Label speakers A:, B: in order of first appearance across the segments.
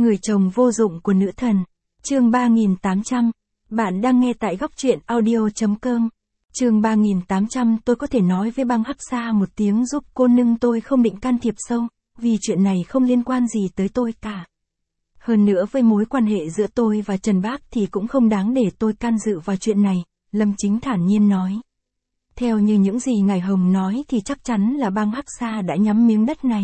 A: Người chồng vô dụng của nữ thần. Chương 3800. Bạn đang nghe tại góc truyện audio.com. Chương 3800. Tôi có thể nói với bang Hắc Sa một tiếng giúp cô, nhưng tôi không định can thiệp sâu, vì chuyện này không liên quan gì tới tôi cả. Hơn nữa với mối quan hệ giữa tôi và Trần Bác thì cũng không đáng để tôi can dự vào chuyện này, Lâm Chính thản nhiên nói. Theo như những gì ngài Hồng nói thì chắc chắn là bang Hắc Sa đã nhắm miếng đất này.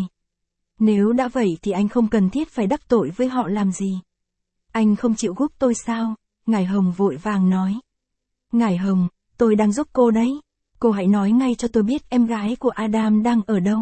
A: Nếu đã vậy thì anh không cần thiết phải đắc tội với họ làm gì. Anh không chịu giúp tôi sao? Ngài Hồng vội vàng nói. Ngài Hồng, tôi đang giúp cô đấy. Cô hãy nói ngay cho tôi biết em gái của Adam đang ở đâu.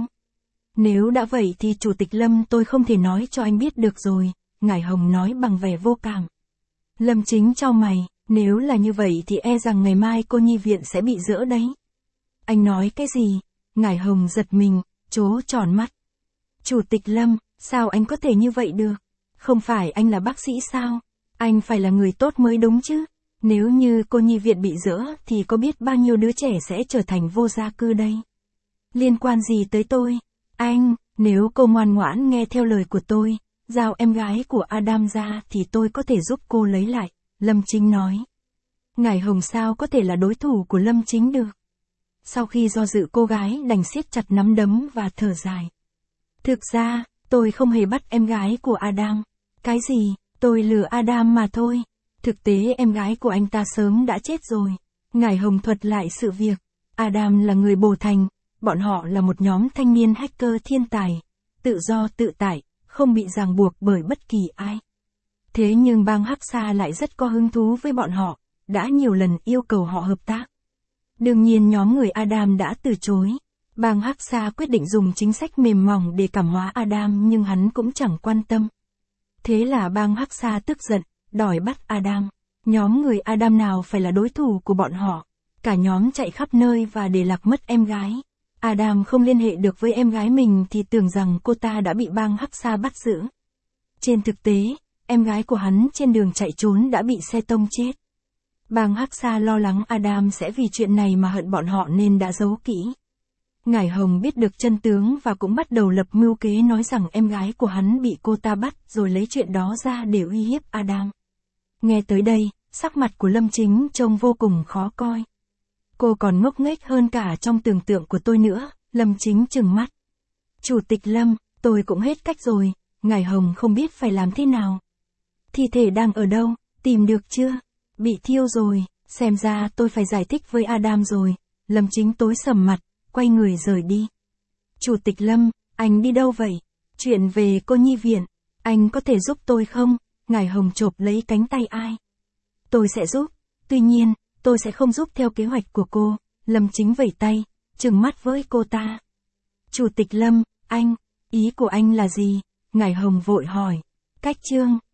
A: Nếu đã vậy thì Chủ tịch Lâm, tôi không thể nói cho anh biết được rồi, Ngài Hồng nói bằng vẻ vô cảm. Lâm Chính chau mày, nếu là như vậy thì e rằng ngày mai cô nhi viện sẽ bị dỡ đấy. Anh nói cái gì? Ngài Hồng giật mình, trố tròn mắt. Chủ tịch Lâm, sao anh có thể như vậy được? Không phải anh là bác sĩ sao? Anh phải là người tốt mới đúng chứ. Nếu như cô nhi viện bị dỡ thì có biết bao nhiêu đứa trẻ sẽ trở thành vô gia cư đây. Liên quan gì tới tôi? Anh, nếu cô ngoan ngoãn nghe theo lời của tôi, giao em gái của Adam ra thì tôi có thể giúp cô lấy lại, Lâm Chính nói. Ngài Hồng sao có thể là đối thủ của Lâm Chính được? Sau khi do dự, cô gái đành siết chặt nắm đấm và thở dài. Thực ra, tôi không hề bắt em gái của Adam. Cái gì? Tôi lừa Adam mà thôi. Thực tế em gái của anh ta sớm đã chết rồi. Ngài Hồng thuật lại sự việc. Adam là người Bồ Thành. Bọn họ là một nhóm thanh niên hacker thiên tài. Tự do tự tại, không bị ràng buộc bởi bất kỳ ai. Thế nhưng bang Hắc Sa lại rất có hứng thú với bọn họ. Đã nhiều lần yêu cầu họ hợp tác. Đương nhiên nhóm người Adam đã từ chối. Bang Hắc Sa quyết định dùng chính sách mềm mỏng để cảm hóa Adam, nhưng hắn cũng chẳng quan tâm. Thế là bang Hắc Sa tức giận, đòi bắt Adam. Nhóm người Adam nào phải là đối thủ của bọn họ. Cả nhóm chạy khắp nơi và để lạc mất em gái. Adam không liên hệ được với em gái mình thì tưởng rằng cô ta đã bị bang Hắc Sa bắt giữ. Trên thực tế, em gái của hắn trên đường chạy trốn đã bị xe tông chết. Bang Hắc Sa lo lắng Adam sẽ vì chuyện này mà hận bọn họ nên đã giấu kỹ. Ngài Hồng biết được chân tướng và cũng bắt đầu lập mưu kế nói rằng em gái của hắn bị cô ta bắt rồi lấy chuyện đó ra để uy hiếp Adam. Nghe tới đây, sắc mặt của Lâm Chính trông vô cùng khó coi. Cô còn ngốc nghếch hơn cả trong tưởng tượng của tôi nữa, Lâm Chính trừng mắt. Chủ tịch Lâm, tôi cũng hết cách rồi, Ngài Hồng không biết phải làm thế nào. Thi thể đang ở đâu, tìm được chưa? Bị thiêu rồi, xem ra tôi phải giải thích với Adam rồi. Lâm Chính tối sầm mặt, quay người rời đi. Chủ tịch Lâm, anh đi đâu vậy? Chuyện về cô nhi viện, anh có thể giúp tôi không? Ngài Hồng chộp lấy cánh tay ai? Tôi sẽ giúp, tuy nhiên, tôi sẽ không giúp theo kế hoạch của cô. Lâm Chính vẩy tay, trừng mắt với cô ta. Chủ tịch Lâm, anh, ý của anh là gì? Ngài Hồng vội hỏi. Cách chương